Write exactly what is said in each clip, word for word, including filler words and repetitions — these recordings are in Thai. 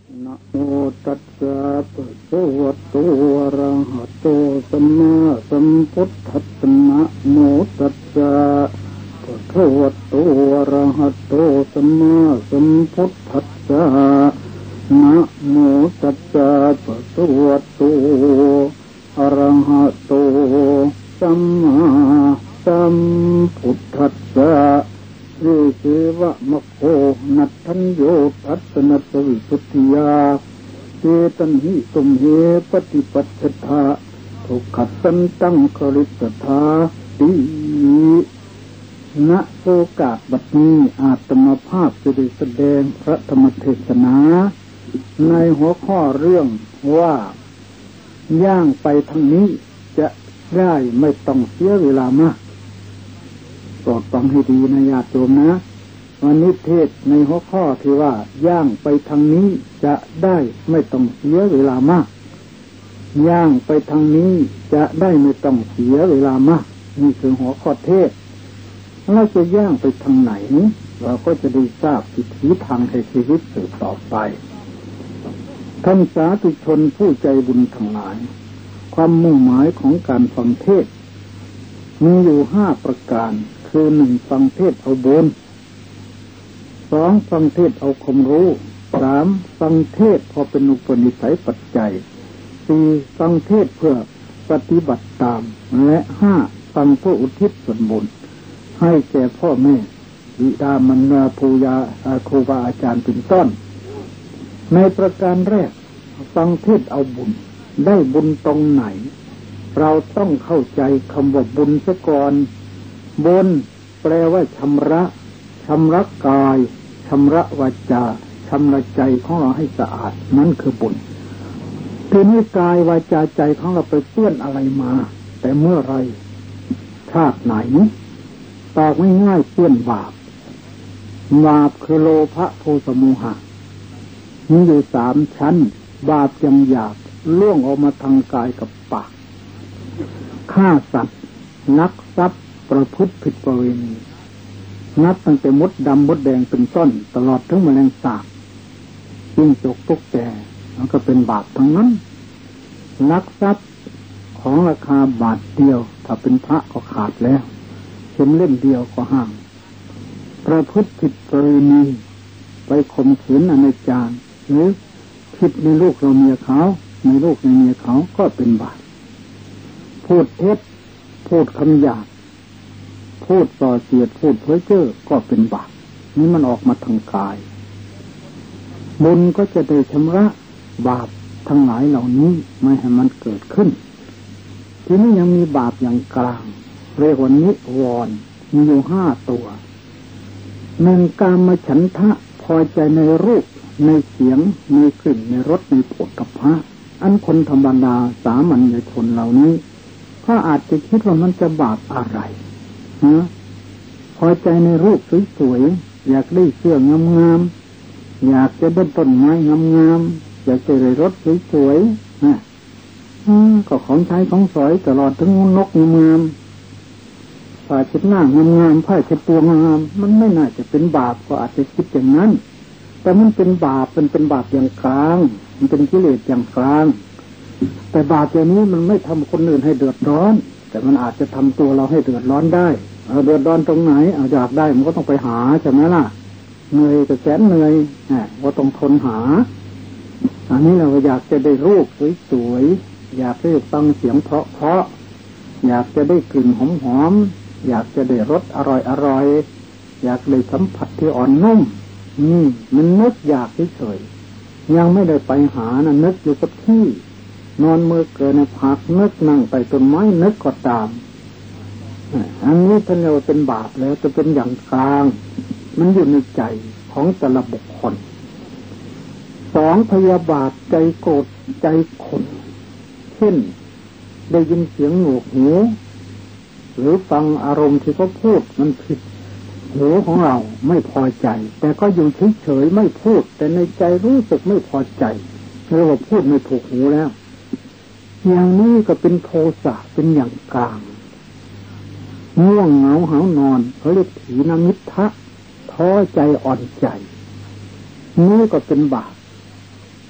นะโมตัสสะภะคะวะโตอะระหะโตสัมมาสัมพุทธัสสะนะโมตัสสะภะคะวะโตอะระหะโตสัมมาสัมพุทธัสสะนะโมตัสสะภะคะวะโตอะระหะโตสัมมาสัมพุทธัสสะเวเสวะมะโคนัตถัญโยทัสสนัสสวิสุทธิยาเจตันหิตุมเหปฏิปัสสทธาทุกขัสสันตังคริสธาติณโอกาสบัดนี้อาตมาภาพจะได้แสดงพระธรรมเทศนาในหัวข้อเรื่องว่าย่างไปทางนี้จะได้ไม่ต้องเสียเวลามากโปรดฟังให้ดีนะญาติโยมนะวันนี้เทศในหัวข้อที่ว่าย่างไปทางนี้จะได้ไม่ต้องเสียเวลามากย่างไปทางนี้จะได้ไม่ต้องเสียเวลามากนี่คือหัวข้อเทศเราจะย่างไปทางไหนเราก็จะได้ทราบวิถีทางให้ชีวิตสืบต่อไปท่านสาธุชนผู้ใจบุญทั้งหลายความมุ่งหมายของการฟังเทศมีอยู่ห้าประการคือหนึ่งฟังเทศเอาบุญสองฟังเทศเอาความรู้สามฟังเทศพอเป็นอุปนิสัยปัจจัยสี่ฟังเทศเพื่อปฏิบัติตามและห้าฟังเพื่ออุทิศส่วนบุญให้แก่พ่อแม่บิดามารดาปู่ย่าครูบาอาจารย์เป็นต้นในประการแรกฟังเทศเอาบุญได้บุญตรงไหนเราต้องเข้าใจคำว่าบุญซะก่อนบุญแปลว่าชำระชำระกายชำระวาจาชำระใจของเราให้สะอาดนั่นคือบุญทีนี้กายวาจาใจของเราไปเปื้อนอะไรมาแต่เมื่อไรชาติไหนตอบง่ายๆเปื้อนบาปบาปคือโลภะโทสะโมหะมีอยู่สามชั้นบาปยังหยาบล่วงออกมาทางกายกับปากฆ่าสัตว์ลักทรัพย์ประพฤติผิดประเวณีนับตั้งแต่มดดำมดแดงเป็นต้นตลอดถึงแมลงสาบจิ้งจกตุ๊กแกมันก็เป็นบาปทั้งนั้นลักทรัพย์ของราคาบาทเดียวถ้าเป็นพระก็ขาดแล้วเข็มเล่มเดียวก็ห้ามประพฤติผิดประเวณีไปข่มขืนอนาจารหรือคิดในลูกเราเมียเขาในลูกในเมียเขาก็เป็นบาปพูดเท็จพูดคำหยาบพูดส่อเสียดพูดเพ้อเจ้อก็เป็นบาปนี่มันออกมาทางกายบุญก็จะได้ชำระบาปทั้งหลายเหล่านี้ไม่ให้มันเกิดขึ้นทีนี้ยังมีบาปอย่างกลางเรียกว่านิวรณ์มีอยู่ห้าตัวหนึ่งกามฉันทะพอใจในรูปในเสียงในกลิ่นในรสในโผฏฐัพพะอันคนธรรมดาสามัญชนเหล่านี้ก็อาจจะคิดว่ามันจะบาปอะไรนะพอใจในรูปสวยๆอยากได้เสื้องามๆอยากจะได้ต้นไม้งามๆอยากจะได้รถสวยๆนะก็ของใช้ของสอยตลอดถึงนกงามๆผ้าเช็ดหน้างามๆผ้าเช็ดตัวงามมันไม่น่าจะเป็นบาปก็อาจจะคิดอย่างนั้นแต่มันเป็นบาปมันเป็นบาปอย่างกลางมันเป็นกิเลสอย่างกลางแต่บาปอย่างนี้มันไม่ทำคนอื่นให้เดือดร้อนแต่มันอาจจะทำตัวเราให้เดือดร้อนได้เอาเดือดร้อนตรงไหนเอาอยากได้มันก็ต้องไปหาใช่ไหมล่ะเหนื่อยแต่แสนเหนื่อยก็ต้องทนหาอันนี้เราอยากจะได้รูปสวยๆอยากได้ฟังเสียงเพราะๆอยากจะได้กลิ่นหอมๆอยากจะได้รสอร่อยๆอยากได้สัมผัสที่อ่อนนุ่มนี่มันนึกอยากเฉยๆยังไม่ได้ไปหานะนึกอยู่กับที่นอนมือเกินในผักนึกนั่งไปต้นไม้นึกก็ตามอันนี้ท่านเรียกว่าเป็นบาปแล้วจะเป็นอย่างกลางมันอยู่ในใจของแต่ละบุคคลสองพยาบาทใจโกรธใจขุ่นเช่นได้ยินเสียงหนวกหูหรือฟังอารมณ์ที่เขาพูดมันผิดหูของเราไม่พอใจแต่ก็อยู่เฉยๆไม่พูดแต่ในใจรู้สึกไม่พอใจเรียกว่าพูดไม่ถูกหูแล้วอย่างนี้ก็เป็นโทสะเป็นอย่างกลางง่วงเหงาหานอนเขาเรียกถีนมิทธะท้อใจอ่อนใจนี่ก็เป็นบาป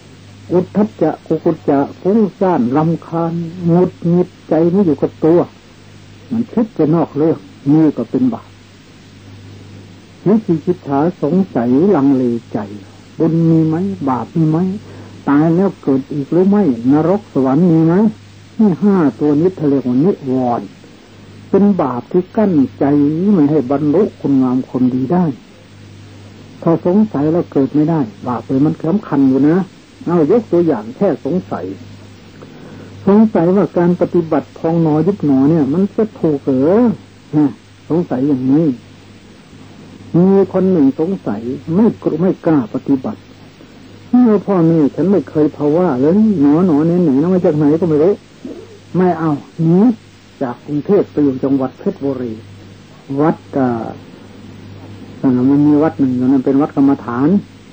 อุทธัจจะกุกุจจะฟุ้งซ่านรำคาญหงุดหงิดใจไม่อยู่กับตัวมันคิดไปนอกเรื่องนี่ก็เป็นบาปวิจิกิจฉาสงสัยลังเลใจบุญมีไหมบาปมีไหมตายแล้วเกิดอีกหรือไม่นรกสวรรค์มีไหมนี่ห้าตัวนี้ทะเลของนิวรณ์เป็นบาปที่กั้นใจไม่ให้บรรลุคุณงามความดีได้ถ้าสงสัยแล้วเกิดไม่ได้บาปเลยมันสำคัญอยู่นะเอายกตัวอย่างแค่สงสัยสงสัยว่าการปฏิบัติพองหนอยุบหนอเนี่ยมันจะถูกเหรอสงสัยอย่างนี้มีคนหนึ่งสงสัยไม่ไม่กล้าปฏิบัติเมื่อพ่อแม่ฉันไม่เคยภาวะเลยหนอหนอเนี่ยไหนมาจากไหนก็ไม่รู้ไม่เอาหนีจากกรุงเทพไปอยู่จังหวัดเพชรบุรีวัดกามันมีวัดหนึ่งนั้นเป็นวัดกรรมฐาน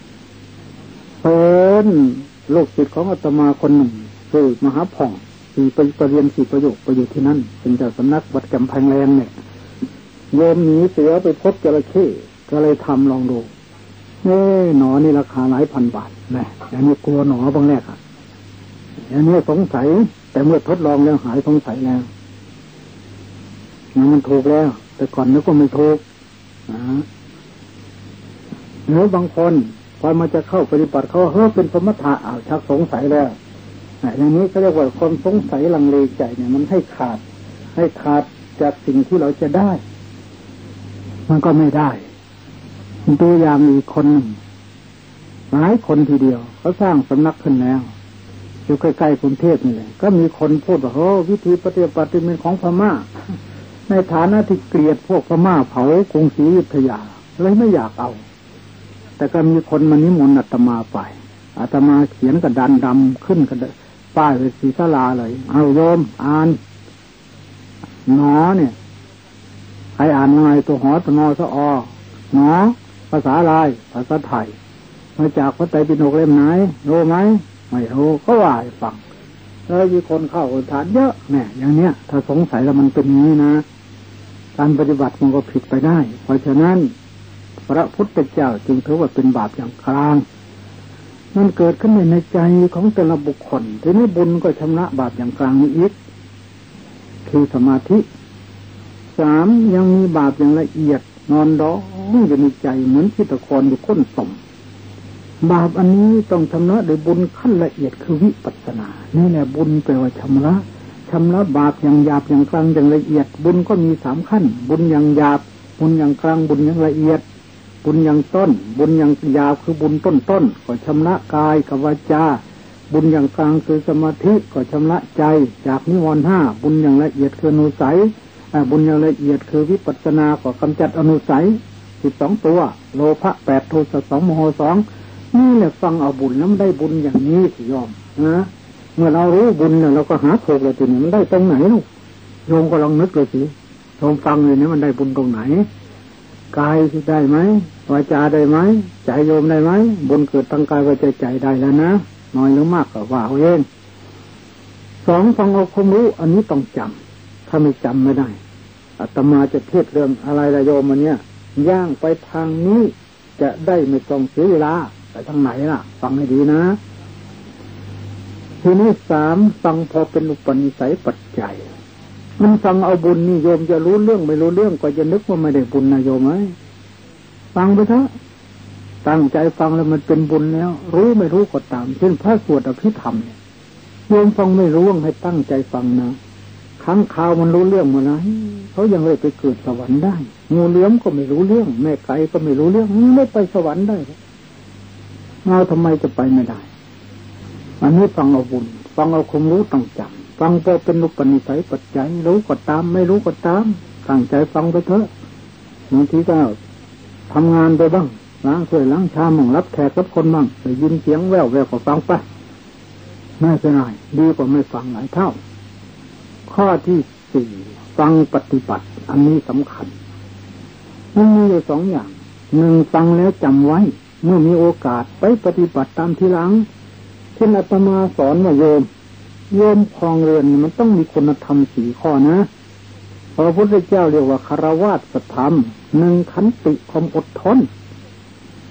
เป็นลูกศิษย์ของอาตมาคนหนึ่งคือมหาผ่องสี่ไปเรียนสี่ประโยคไปอยู่ที่นั่นเป็นเจ้าสำนักวัดกำแพงแรงเนี่ยโยมหนีเสือไปพบจระเข้ก็เลยทำลองดูเอ้หนอนี่ราคาหลายพันบาทแหมอย่างนี้กลัวหนอบางแรกอ่ะอย่างนี้สงสัยแต่เมื่อทดลองแล้วหายสงสัยแล้วมันถูกแล้วแต่ก่อนนึกว่าไม่ถูกนะหรือบางคนพอมาจะเข้าปฏิบัติเขาเฮ้ยเป็นสมถะอ้าวชักสงสัยแล้วอย่างนี้เขาเรียกว่าความสงสัยลังเลใจเนี่ยมันให้ขาดให้ขาดจากสิ่งที่เราจะได้มันก็ไม่ได้ตัวอย่างอีกคนหนึ่งหลายคนทีเดียวเขาสร้างสำนักขึ้นแล้วอยู่ใกล้ๆกรุงเทพนี่แหละก็มีคนพูดว่าโอ้วิธีปฏิบัติเป็นของพม่าในฐานะที่เกลียดพวกพม่าเผากรุงศรีอยุธยาเลยไม่อยากเอาแต่ก็มีคนมานิมนต์อาตมาไปอาตมาเขียนกระดานดำขึ้นกระป้ายไว้สีศาลาเลยเอาโยมอ่านหนอเนี่ยใครอ่านยังไงตัวหอตัวนอสออหนอภาษาลายภาษาไทยมาจากพระไตรปิฎกเล่มไหนรู้ไหมไม่รู้ก็ว่าให้ฟังแล้วมีคนเข้าฐานเยอะเนี่ยอย่างเนี้ยถ้าสงสัยแล้วมันเป็นอย่างนี้นะการปฏิบัติมันก็ผิดไปได้เพราะฉะนั้นพระพุทธเจ้าจึงถือว่าเป็นบาปอย่างกลางมันเกิดขึ้นในใจของแต่ละบุคคลทีนี้บุญก็ชำระบาปอย่างกลางนี้อีกคือสมาธิสามยังมีบาปอย่างละเอียดนอนร้องอยู่ในใจเหมือนที่ตะกอนอยู่ก้นต่อมบาปอันนี้ต้องชำระโดยบุญขั้นละเอียดคือวิปัสสนานี่แหละบุญแปลว่าชำระชำระบาปอย่างหยาบอย่างกลางอย่างละเอียดบุญก็มีสามขั้นบุญอย่างหยาบบุญอย่างกลางบุญอย่างละเอียดบุญอย่างต้นบุญอย่างหยาบคือบุญต้นต้นก็ชำระกายกับวาจาบุญอย่างกลางคือสมาธิก็ชำระใจจากนิวรณ์ห้าบุญอย่างละเอียดคืออนุสัยบุญอย่างละเอียดคือวิปัสสนาก็กำจัดอนุสัยสิบสองตัวโลภะแปดโทสะสองโมหะสองนี่แหละฟังเอาบุญแล้วมันได้บุญอย่างนี้สิยอมนะเมื่อเรารู้บุญเนี่ยเราก็หาถูกเลยทีนี้มันได้ตรงไหนลูกโยมก็ลองนึกเลยสิโยมฟังเลยเนี่ยมันได้บุญตรงไหนกายได้ไหมวาจาได้ไหมใจโยมได้ไหมบุญเกิดทางกายวาจาใจได้แล้วนะน้อยหรือมากก็ว่าเอาเองสองฟังเอาความรู้อันนี้ต้องจำถ้าไม่จำไม่ได้อาตมาจะเทศเรื่องอะไรละโยมวันเนี้ยย่างไปทางนี้จะได้ไม่ต้องเสียเวลาไปทางไหนล่ะฟังให้ดีนะทีนี้สามฟังพอเป็นอุปนิสัยปัจจัยมันฟังเอาบุญนี่โยมจะรู้เรื่องไม่รู้เรื่องก็จะนึกว่าไม่ได้บุญนะโยมไหมฟังไปเถอะตั้งใจฟังแล้วมันเป็นบุญแล้วรู้ไม่รู้ก็ตามเช่นพระสวดอภิธรรมเนี่ยโยมฟังไม่รู้ให้ตั้งใจฟังนะครั้งคราวมันรู้เรื่องมาแล้วเขายังเลยไปเกิดสวรรค์ได้งูเหลือมก็ไม่รู้เรื่องแม่ไก่ก็ไม่รู้เรื่องไม่ไปสวรรค์ได้เราทำไมจะไปไม่ได้อันนี้ฟังเอาบุญฟังเอาความรู้ต้องจำฟังพอเป็นอุปนิสัยปัจจัยรู้ก็ตามไม่รู้ก็ตามตั้งใจฟังไปเถอะบางทีก็ทำงานไปบ้างล้างถ้วยล้างชามมั่งรับแขกรับคนบ้างได้ยินเสียงแว่วแว่วก็ฟังไปไม่เป็นไรดีกว่าไม่ฟังหลายเท่าข้อที่สี่ฟังปฏิบัติอันนี้สำคัญมันมีอยู่สองอย่างหนึ่งฟังแล้วจำไว้เมื่อมีโอกาสไปปฏิบัติตามทีหลังเช่นอาตมาสอนว่าโยมโยมครองเรือนมันต้องมีคุณธรรมสี่ข้อนะพระพุทธเจ้าเรียกว่าคารวะธรรมหนึ่งขันติความอดทน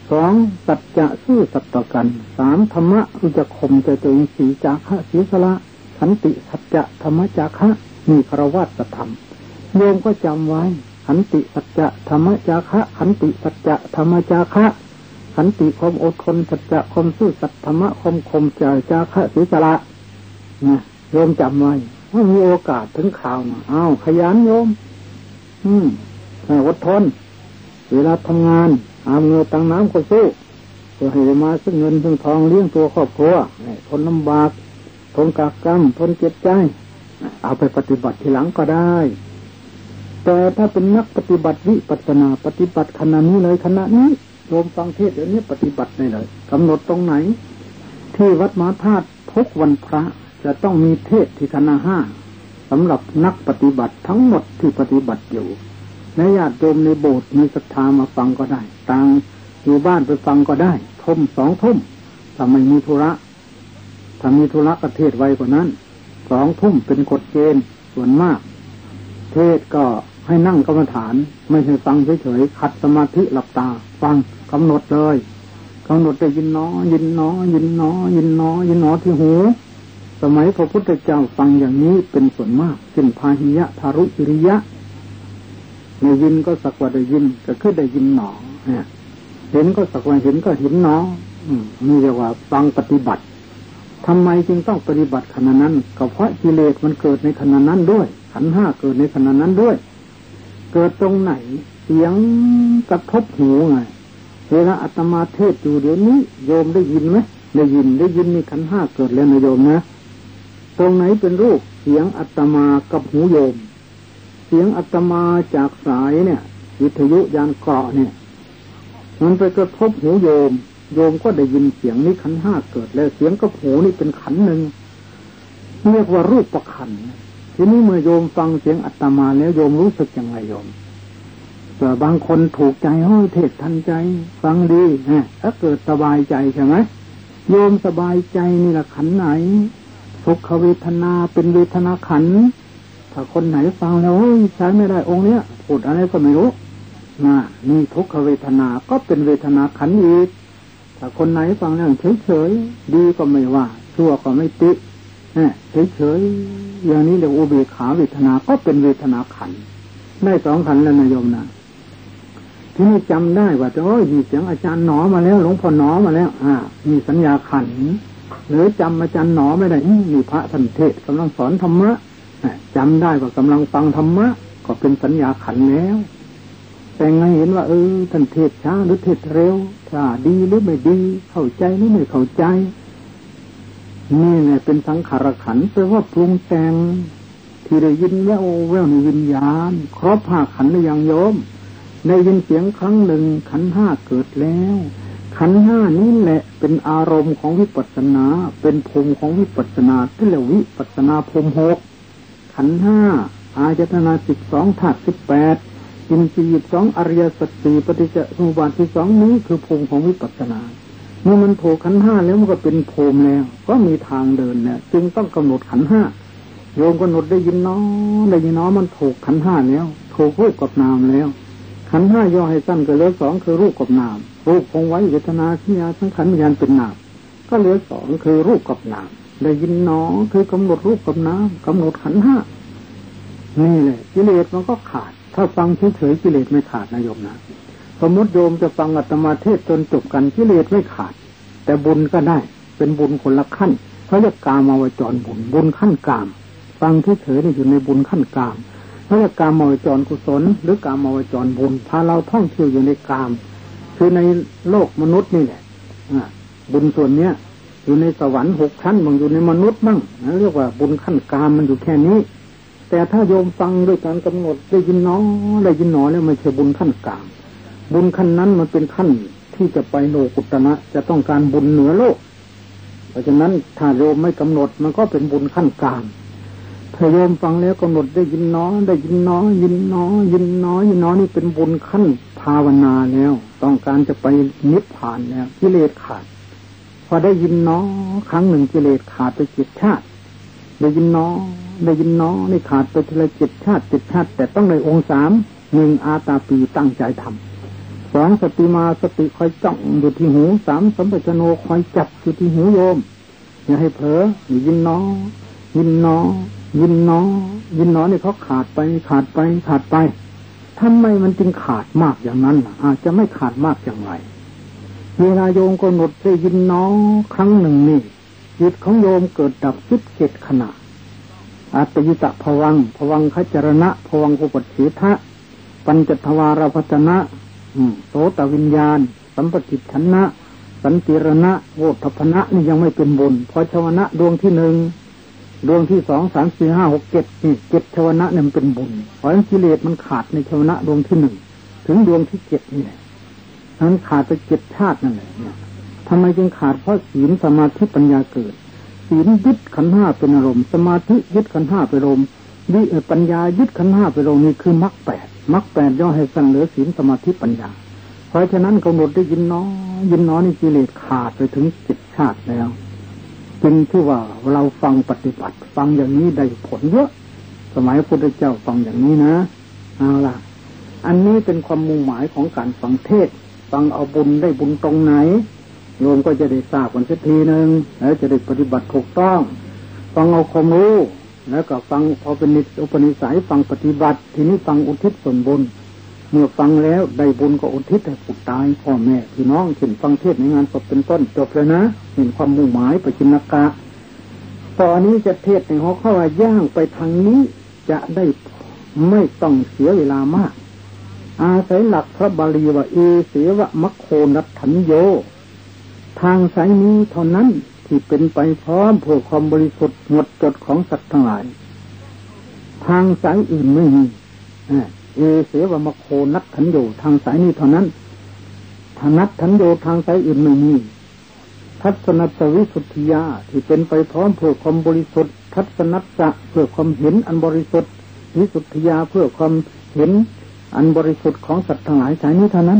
สองสัจจะซื่อสัตย์ต่อกันสามธรรมะรู้จักข่มใจตัวเองสี่จาคะศีลละขันติสัจจะธรรมจาคะมีคารวะสัตธรรมโยมก็จำไว้ขันติสัจจะธรรมจาคะขันติสัจจะธรรมจาคะขันติความอดทนสัจจะความซื่อสัตย์ธรรมะความข่มใจจาคะศีลละนะโยมจำไว้ว่ามีโอกาสถึงข่าวมาอ้าวขยันโยมอืมอดทนเวลาทำงานอาเงินตังน้ำก็สู้เพื่อให้ได้มาซึ่งเงินซึ่งทองเลี้ยงตัวครอบครัวทนลำบากทนกากกรรมทนเจ็บใจเอาไปปฏิบัติทีหลังก็ได้แต่ถ้าเป็นนักปฏิบัติวิปัสสนาปฏิบัติขณะนี้เลยขณะนี้โยมฟังเทศเดี๋ยวนี้ปฏิบัติได้เลยกำหนดตรงไหนที่วัดมหาธาตุทุกวันพระจะต้องมีเทศที่คณะห้าสำหรับนักปฏิบัติทั้งหมดที่ปฏิบัติอยู่ในญาติโยมในโบสถ์มีศรัทธามาฟังก็ได้ต่างอยู่บ้านไปฟังก็ได้ทุ่มสองทุ่มถ้าไม่มีธุระถ้ามีธุระก็เทศไว้กว่านั้นสองทุ่มเป็นกฎเกณฑ์ส่วนมากเทศก็ให้นั่งกรรมฐานไม่ใช่ฟังเฉยๆขัดสมาธิหลับตาฟังกำหนดเลยกำหนดได้ยินน้อยินน้อยินน้อยินน้อยินน้อที่หูสมัยพระพุทธเจ้าฟังอย่างนี้เป็นส่วนมากเช่นพาหิยะทารุจิริยะได้ยินก็สักว่าได้ยินก็คือได้ยินหนอเนี่ยเห็นก็สักว่าเห็นก็เห็นหนอนี่เรียกว่าฟังปฏิบัติทำไมจึงต้องปฏิบัติขณะนั้นก็เพราะกิเลสมันเกิดในขณะนั้นด้วยขันธ์ห้าเกิดในขณะนั้นด้วยเกิดตรงไหนเสียงกระทบหูไงเวลาอาตมาเทศอยู่เดี๋ยวนี้โยมได้ยินไหมได้ยินได้ยินมีขันธ์ห้าเกิดแล้วนะโยมนะตรงไหนเป็นรูปเสียงอาตมากับหูโยมเสียงอาตมาจากสายเนี่ยวิทยุยานเกราะเนี่ยมันไปกระทบหูโยมโยมก็ได้ยินเสียงนี้ขันธ์ห้าเกิดแล้วเสียงกับหูนี่เป็นขันธ์หนึ่งเรียกว่ารูปประขันธ์ทีนี้เมื่อโยมฟังเสียงอาตมาแล้วโยมรู้สึกยังไงโยมแต่บางคนถูกใจห้อยเทศทันใจฟังดีฮะถ้าเกิดสบายใจใช่ไหมโยมสบายใจนี่แหละขันธ์ไหนสุขเวทนาเป็นเวทนาขันธ์ถ้าคนไหนฟังแล้วใช้ไม่ได้องค์เนี้ยพูดอะไรก็ไม่รู้น่ะนี่ทุกขเวทนาก็เป็นเวทนาขันธ์อีกถ้าคนไหนฟังแล้วเฉยๆดีก็ไม่ว่าชั่วก็ไม่ติเฉยๆอย่างนี้เรียกอุเบกขาเวทนาก็เป็นเวทนาขันธ์ได้สองขันธ์แล้วนะโยมนะทีนี้จำได้ว่าโอ้ยมีเสียงอาจารย์หนอมาแล้วหลวงพ่อหนอมาแล้วอ่ามีสัญญาขันธ์หรือจำอาจารย์หนอไม่ได้มีพระท่านเทศกำลังสอนธรรมะจำได้ว่ากำลังฟังธรรมะก็เป็นสัญญาขันธ์แล้วแต่ไงเห็นว่าเออท่านเทศช้าหรือเทศเร็วถ้าดีหรือไม่ดีเข้าใจหรือไม่เข้าใจนี่แหละเป็นสังขารขันธ์แปลว่าปรุงแต่งที่ได้ยินแววแววในวิญญาณครบห้าขันธ์หรือยังโยมได้ยินเสียงครั้งหนึ่งขันธ์ห้าเกิดแล้วขันธ์ห้านี้แหละเป็นอารมณ์ของวิปัสสนาเป็นภูมิของวิปัสสนาที่เรียกวิปัสสนาภูมิหกขันธ์ห้าอายตนะสิบสองธาตุสิบแปดอินทรีย์สองอริยสัจสี่ปฏิจจสมุปบาทที่สองนี้คือภูมิของวิปัสสนาเมื่อมันถูกขันธ์ห้าแล้วมันก็เป็นภูมิแล้วก็มีทางเดินแล้วจึงต้องกำหนดขันธ์ห้าโยมกำหนดได้ยินน้อได้ยินน้อมันถูกขันธ์ห้าแล้วถูกรูปกับนามแล้วขันธ์ห้าย่อให้สั้นก็เหลือสองคือรูปกับนามรูปคงไว้เวทนาสัญญาสังขารวิญญาณเป็นนามก็เหลือสองคือรูปกับนามได้ยินน้อคือกำหนดรูปกับนามกำหนดขันธ์ห้านี่แหละกิเลสมันก็ขาดถ้าฟังเฉยๆกิเลสไม่ขาดนะโยมนะสมมติโยมจะฟังอาตมาเทศจนจบกันกิเลสไม่ขาดแต่บุญก็ได้เป็นบุญคนละขั้นเขาเรียกกามาวจรบุญบุญขั้นกามฟังเฉยๆนี่อยู่ในบุญขั้นกามเขาเรียกกามาวจรกุศลหรือกามาวจรบุญพาเราท่องเที่ยวอยู่ในกามคือในโลกมนุษย์นี่แหละบุญส่วนเนี้ยอยู่ในสวรรค์หกชั้นบางอยู่ในมนุษย์บ้างเรียกว่าบุญขั้นกามมันอยู่แค่นี้แต่ถ้าโยมฟังด้วยการกำหนดได้ยินน้อได้ยินหนอแล้วไม่ใช่บุญขั้นกามบุญขั้นนั้นมันเป็นขั้นที่จะไปโลกุตระจะต้องการบุญเหนือโลกเพราะฉะนั้นถ้าโยมไม่กำหนดมันก็เป็นบุญขั้นกามถ้าโยมฟังแล้วกำหนดได้ยินน้อได้ยินน้อยินน้อยินน้อยินน้อนี่เป็นบุญขั้นภาวนาแล้วต้องการจะไปนิพพานแล้วกิเลสขาดพอได้ยินน้อครั้งหนึ่งกิเลสขาดไปเจ็ดชาติได้ยินน้อได้ยินน้อนี่ขาดไปทีละเจ็ดชาติเจ็ดชาติแต่ต้องในองค์สามหนึ่งอาตาปีตั้งใจทำสองสติมาสติคอยจ้องอยู่ที่หูสามสัมปชัญญะคอยจับอยู่ที่หูโยมอย่าให้เผลอยินน้อยินน้อยินน้อยินน้อนี่เขาขาดไปขาดไปขาดไปทำไมมันจึงขาดมากอย่างนั้นอาจจะไม่ขาดมากอย่างไรเวลาโยมกำหนดได้ยินน้อครั้งหนึ่งนี่จิตของโยมเกิดดับสิบเจ็ดขณะอัตยิตะภวังภวังคจรณะภวังอุปเฉทะปัญจทวารพัฒนะโสตวิญญาณสัมปติชนะสันติรณะโวฏพนะนี่ยังไม่เป็นบุญเพราะชวนะดวงที่หนึ่งดวงที่สองสามสี่ห้าหกเจ็ดนี่เจ็ดชวนะเนี่ยมันเป็นบุญเพราะกิเลสมันขาดในชวนะดวงที่หนึ่งถึงดวงที่เจ็ดนี่นั้นขาดไปเจ็ดชาตินั่นแหละเนี่ยทำไมจึงขาดเพราะศีลสมาธิปัญญาเกิดศีลยึดขันธ์ห้าเป็นอารมณ์สมาธิยึดขันธ์ห้าเป็นอารมณ์วิปัญญายึดขันธ์ห้าเป็นอารมณ์นี่คือมรรคแปดมรรคแปดย่อให้สั้นเหลือศีลสมาธิปัญญาเพราะฉะนั้นกำหนดได้ยินน้อยินน้อนี่กิเลสขาดไปถึงเจ็ดชาติแล้วจึงชื่อว่าเราฟังปฏิบัติฟังอย่างนี้ได้ผลเยอะสมัยพระพุทธเจ้าฟังอย่างนี้นะเอาล่ะอันนี้เป็นความมุ่งหมายของการฟังเทศน์ฟังเอาบุญได้บุญตรงไหนโยมก็จะได้ทราบกันสักทีหนึ่งแล้วจะได้ปฏิบัติถูกต้องฟังเอาความรู้แล้วก็ฟังพอเป็นนิสอุปนิสัยฟังปฏิบัติทีนี้ฟังอุทิศส่วนบุญเมื่อฟังแล้วได้บุญก็อุทิศให้ผู้ตายพ่อแม่พี่น้องเช่นฟังเทศในงานศพเป็นต้นจบเลยนะเห็นความมุ่งหมายปจินกะตอนนี้จะเทศในหัวข้อว่าย่างไปทางนี้จะได้ไม่ต้องเสียเวลามากอาศัยหลักพระบาลีว่าเอเสวะมัคโคนัตถัญโยทางสายนี้เท่านั้นที่เป็นไปพร้อมเพื่อความบริสุทธิ์หมดจดของสัตว์ทั้งหลายทางสายอื่นไม่มีเอเสวะมัคโคนัตถัญโยทางสายนี้เท่านั้นทานัตถัญโยทางสายอื่นไม่มีทัศนัสวิสุทธิยาที่เป็นไปพร้อมเพื่อความบริสุทธิ์ทัศนัสสะเพื่อความเห็นอันบริสุทธิ์วิสุทธิยาเพื่อความเห็นอันบริสุทธิ์ของสัตว์ทั้งหลายสายนี้เท่านั้น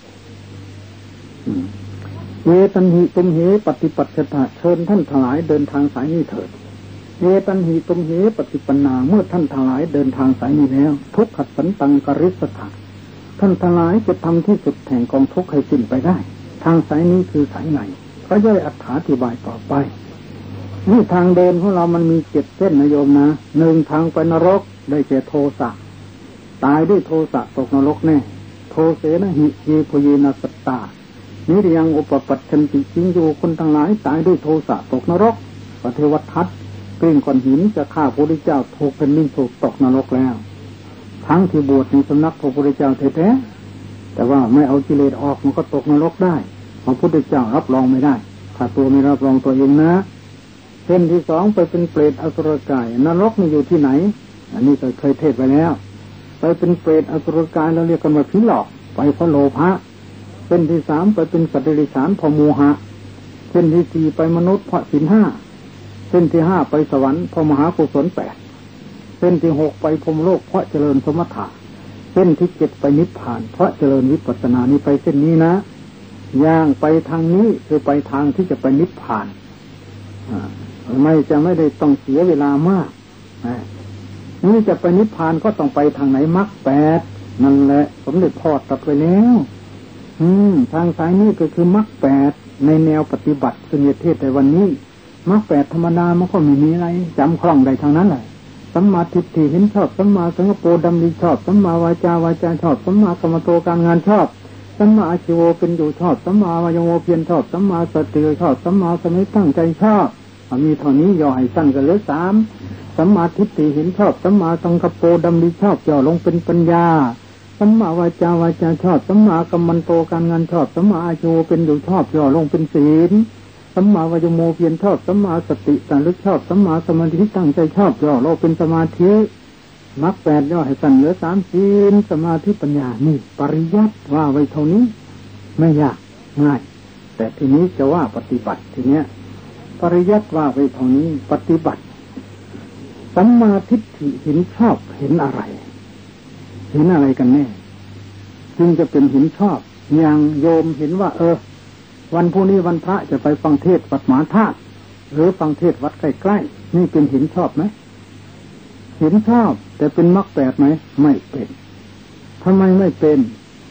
เวตันหิตุมเหปฏิปัติตาเชิญท่านทั้งหลายเดินทางสายนี้เถิดเวตันหิตุมเหปฏิปันนาเมื่อท่านทั้งหลายเดินทางสายนี้แล้วทุกขัดสันตังกริสถาท่านทั้งหลายจะทำที่สุดแห่งกองทุกข์ให้สิ้นไปได้ทางสายนี้คือสายไหนก็ย่อยอธิบายต่อไปนี่ทางเดินของเรามันมีเจ็ดเส้นนะโยมนะหนึ่งทางไปนรกได้แก่โทสะตายด้วยโทสะตกนรกแน่โทเสนะหิเยโพเยนะสัตตานิริยังอุปปัชชันติจริงอยู่คนทั้งหลายตายด้วยโทสะตกนรกพระเทวทัตกลิ้งก้อนหินจะฆ่าพระพุทธเจ้าถูกเป็นนิ่งถูกตกนรกแล้วทั้งที่บวชในสำนักพระพุทธเจ้าแท้ๆแต่ว่าไม่เอากิเลสออกมันก็ตกนรกได้พระพุทธเจ้ารับรองไม่ได้ถ้าตัวไม่รับรองตัวเองนะเส้นที่สองไปเป็นเปรตอสุรกายนรกนี่อยู่ที่ไหนอันนี้เคยเทศไปแล้วไปเป็นเปรตอสุรกายเราเรียกกันว่าผีหลอกไปเพราะโลภะเส้นที่สามไปเป็นสัตว์เดรัจฉานเพราะโมหะเส้นที่สี่ไปมนุษย์เพราะศีลห้าเส้นที่ห้าไปสวรรค์เพราะมหากุศลแปดเส้นที่หกไปพรหมโลกเพราะเจริญสมถะเส้นที่เจ็ดไปนิพพานเพราะเจริญวิปัสสนานี่ไปเส้นนี้นะย่างไปทางนี้คือไปทางที่จะไปนิพพานไม่จะไม่ได้ต้องเสียเวลามากนี่จะไปนิพพานก็ต้องไปทางไหนมรรคแปดนั่นแหละสมเด็จพ่อตรัสไว้แล้วอืมทางสายนี้ก็คือมรรคแปดในแนวปฏิบัติซึ่งเทศในวันนี้มรรคแปดธรรมดามันก็ไม่มีอะไรจำคล่องได้ทางนั้นแหละสัมมาทิฏฐิเห็นชอบสัมมาสังกัปโปดำริชอบสัมมาวาจาวาจาชอบสัมมากรรมโตการงานชอบสัมมาอาชีวะเป็นอยู่ชอบสัมมาวายโมเพียรชอบสัมมาสติชอบสัมมาสมิตั้งใจชอบมีเท่านี้ย่อให้สั้นกันเหลือสามสัมมาทิฏฐิเห็นชอบสัมมาสังกัปโปดำริชอบย่อลงเป็นปัญญาสัมมาวาจาวาจาชอบสัมมากัมมันโตการงานชอบสัมมาอาชีวะเป็นอยู่ชอบย่อลงเป็นศีลสัมมาวายโมเพียรชอบสัมมาสติการลึกชอบสัมมาสมาธิตั้งใจชอบย่อลงเป็นสมาธิมรรคแปดย่อให้สั้นเหลือสามศีลสมาธิปัญญานี่ปริยัติว่าไว้เท่านี้ไม่ยากง่ายแต่ทีนี้จะว่าปฏิบัติทีเนี้ยปริยัติว่าไว้เท่านี้ปฏิบัติสัมมาทิฏฐิเห็นชอบเห็นอะไรเห็นอะไรกันแน่จึงจะเป็นเห็นชอบอย่างโยมเห็นว่าเออวันพรุ่งนี้วันพระจะไปฟังเทศน์วัดหมาธาตุหรือฟังเทศน์วัดใกล้ๆนี่เป็นเห็นชอบไหมเห็นชอบแต่เป็นมรรคแปดไหมไม่เป็นทำไมไม่เป็น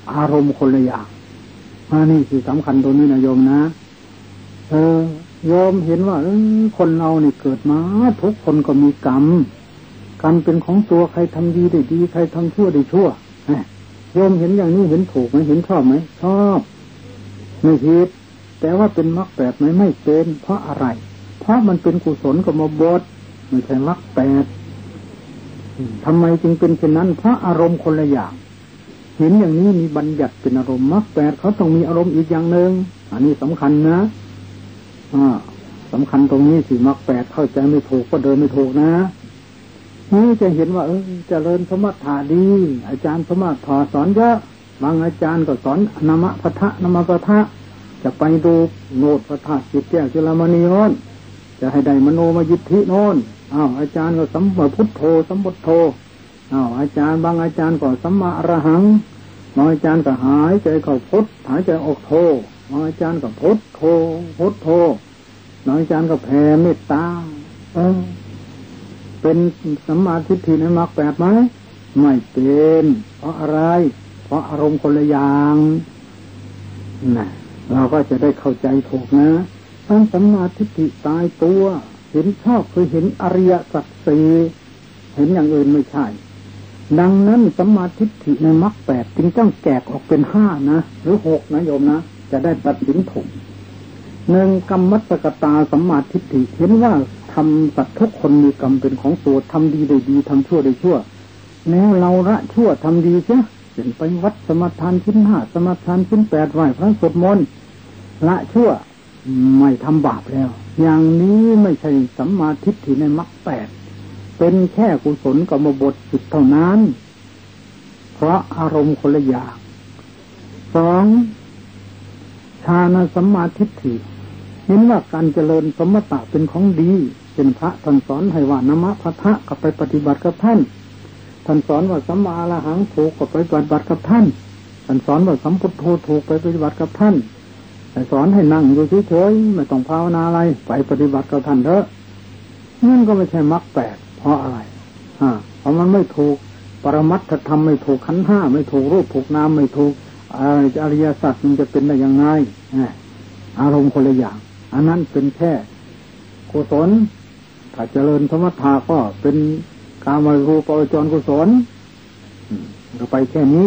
อารมณ์คนละอย่างอันนี้คือสำคัญตรงนี้นะโยมนะเออโยมเห็นว่าเออคนเราเนี่ยเกิดมาทุกคนก็มีกรรมกรรมเป็นของตัวใครทำดีได้ดีใครทำชั่วได้ชั่วโยมเห็นอย่างนี้เห็นถูกไหมเห็นชอบไหมชอบไม่ผิดแต่ว่าเป็นมรรคแปดไหมไม่เป็นเพราะอะไรเพราะมันเป็นกุศลกรรมบทไม่ใช่มรรคแปดทำไมจึงเป็นเช่นนั้นเพราะอารมณ์คนละอย่างเห็นอย่างนี้มีบัญญัติเป็นอารมณ์มรรคแปดเขาต้องมีอารมณ์อีกอย่างหนึ่งอันนี้สำคัญนะอ่าสำคัญตรงนี้สิมรรคแปดเข้าใจไม่ถูกก็เดินไม่ถูกนะนี่จะเห็นว่าเออเจริญสมถะดีอาจารย์สมถะสอนเยอะบางอาจารย์ก็สอนนามะพะทะนามะพะทะจะไปดูโนดพระธาตุจิตแก้วจุลามณีโน้นจะให้ได้มโนมยิทธิโน้นอ้าวอาจารย์ก็สัมมาพุทโธสัมพุทโธอ้าวอาจารย์บางอาจารย์ก็สัมมาอรหังบางอาจารย์ก็หายใจเข้าพุทหายใจออกโธบางอาจารย์ก็พุทโธพุทโธบางอาจารย์ก็แผ่เมตตาเออเป็นสัมมาทิฏฐิในมรรคแปดไหมไม่เป็นเพราะอะไรเพราะอารมณ์คนละอย่างนะเราก็จะได้เข้าใจถูกนะทั้งสัมมาทิฏฐิตายตัวเห็นชอบคือเห็นอริยสัจสี่เห็นอย่างอื่นไม่ใช่ดังนั้นสัมมาทิฏฐิในมรรคแปดจึงต้องแกกออกเป็นห้านะหรือหกนะโยมนะจะได้ตัดสินถูกหนึ่งกรรมมัสกตาสัมมาทิฏฐิเห็นว่าทำสัตว์ทุกคนมีกรรมเป็นของตัวทำดีได้ดีทำชั่วได้ชั่วแล้วเราละชั่วทำดีเสียเป็นไปวัดสมทานชิ้นห้าสมทานชิ้นแปดไหว้พระสวดมนต์ละชั่วไม่ทำบาปแล้วอย่างนี้ไม่ใช่สัมมาทิฏฐิในมรรคแปดเป็นแค่กุศลกรรมบทจิตเท่านั้นเพราะอารมณ์คนละอย่างสองฌานสัมมาทิฏฐิเห็นว่าการเจริญสมถะเป็นของดีเป็นพระท่านสอนให้ว่านามะพะทะก็ไปปฏิบัติกับท่านท่านสอนว่าสัมมาอรหังถูกก็ไปปฏิบัติกับท่านท่านสอนว่าสัมพุทโธถูกไปปฏิบัติกับท่านแต่สอนให้นั่งอยู่เฉยๆไม่ต้องภาวนาอะไรไปปฏิบัติกับท่านเถอะนั่นก็ไม่ใช่มรรคแปดเพราะอะไรอ่าเพราะมันไม่ถูกปรมัตถธรรมไม่ถูกขันธ์ห้าไม่ถูกรูปถูกนามไม่ถูกอริยสัจมันจะเป็นได้ยังไงอารมณ์คนละอย่างอันนั้นเป็นแค่กุศลถ้าเจริญสมถะก็เป็นกามรูปวจรกุศลก็ไปแค่นี้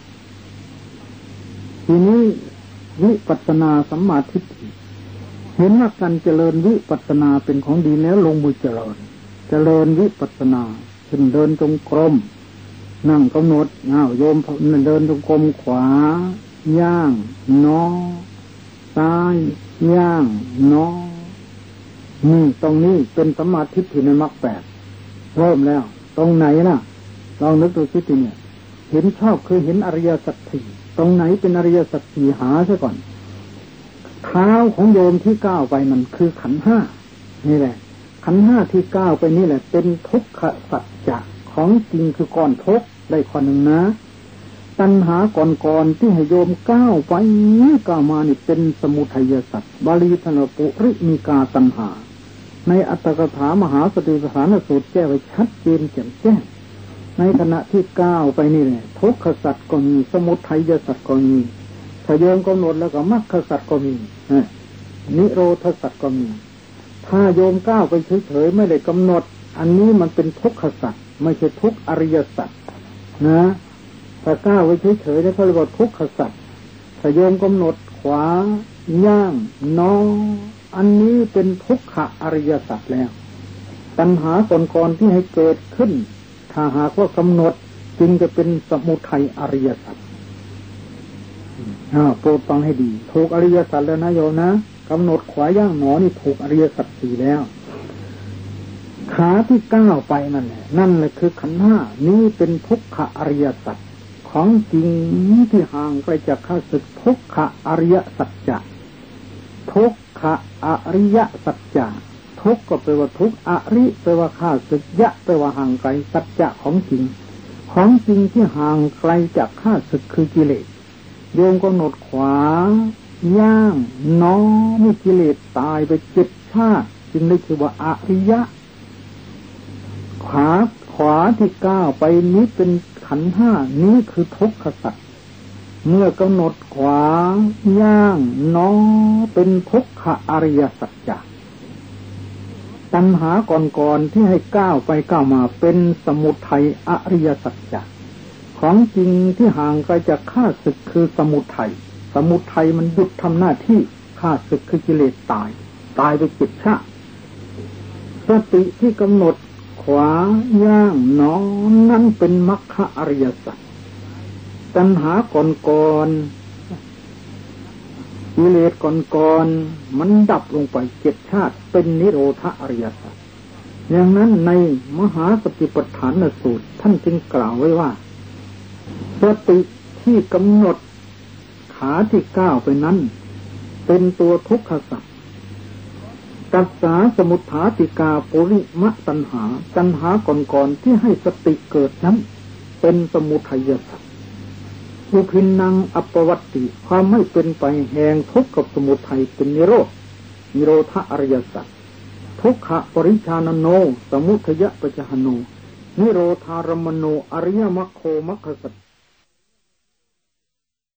ทีนี้วิปัสสนาสัมมาทิฏฐิเห็นว่าการเจริญวิปัสสนาเป็นของดีแล้วลงมือเจริญเจริญวิปัสสนาเช่นเดินจงกรมนั่งกำหนดอ้าวโยมเดินจงกรมขวาย่างนอซ้ายย่างนอนี่ตรงนี้เป็นสัมมาทิฏฐิในมรรคแปดเริ่มแล้วตรงไหนน่ะลองนึกดูสิทีเนี่ยเห็นชอบคือเห็นอริยสัจสี่ตรงไหนเป็นอริยสัจสี่หาซะก่อนเท้าของโยมที่ก้าวไปมันคือขันธ์ห้านี่แหละขันธ์ห้าที่ก้าวไปนี่แหละเป็นทุกขสัจจะของจริงคือก้อนทุกข์ได้ข้อหนึ่งนะตัณหาก่อนๆที่ให้โยมก้าวไปก้าวมานี่เป็นสมุทัยสัจบาลีธนปุริมีกาตัณหาในอัตถกถามหาสติปัฏฐานสูตรแก้ไว้ชัดเจนแจ่มแจ้งในขณะที่ก้าวไปนี่แหละทุกขสัจก็มีสมุทัยสัจก็มีถ้าโยมกำหนดแล้วก็มรรคสัจก็มีนิโรธสัจก็มีถ้าโยมก้าวไปเฉยๆไม่ได้กำหนดอันนี้มันเป็นทุกขสัจไม่ใช่ทุกอริยสัจนะถ้าก้าวไปเฉยๆแล้วเขาเรียกว่าทุกขสัจถ้าโยมกำหนดขวาย่างนออันนี้เป็นทุกขอริยสัจแล้วตัณหาก่อนๆที่ให้เกิดขึ้นถ้าหากว่ากำหนดจึงจะเป็นสมุทัยอริยสัจโปรดฟังให้ดีถูกอริยสัจแล้วนะโยมนะกำหนดขวาย่างหนอนี่ถูกอริยสัจสี่แล้วขาที่ก้าวไปนั่นแหละนั่นแหละคือขันธ์ห้านี้เป็นทุกขอริยสัจของจริงที่ห่างไปจากข้าศึกทุกขอริยสัจจะทุกขอริยสัจจะทุกก็แปลว่าทุกอริแปลว่าข้าศึกยะแปลว่าห่างไกลสัจจะของจริงของจริงที่ห่างไกลจากข้าศึกคือกิเลสโยมกำหนดขวาย่างน้อมีกิเลสตายไปเจ็ดชาติจึงได้ชื่อว่าอริยะขวาขวาที่ก้าวไปนี้เป็นขันธ์ห้านี้คือทุกขสัจเมื่อกำหนดขวาย่างน้อเป็นทุกขอริยสัจจะตัณหาก่อนๆที่ให้ก้าวไปก้าวมาเป็นสมุทัยอริยสัจจะของจริงที่ห่างไกลจากข้าศึกคือสมุทัยสมุทัยมันหยุดทำหน้าที่ข้าศึกคือกิเลสตายตายไปจิตชาสติที่กำหนดขวาย่างน้อนั้นเป็นมรรคอริยสัจตัณหาก่อนๆกิเลสก่อนๆมันดับลงไปเจ็ดชาติเป็นนิโรธอริยสัจอย่างนั้นในมหาสติปัฏฐานสูตรท่านจึงกล่าวไว้ว่าสติที่กำหนดขาที่ก้าวไปนั้นเป็นตัวทุกขสัจตัสสาสมุทฐาติกาปุริมะตัณหาตัณหาก่อนๆที่ให้สติเกิดนั้นเป็นสมุทัยสัจอุพินนังอัปปวัตติความไม่เป็นไปแห่งทุกข์กับสมุทัยเป็นนิโรธนิโรธอริยสัจทุกขปริชานโนสมุทัยปัจจหโนนิโรธารมโนอริยมรรคโคมรรคสัจ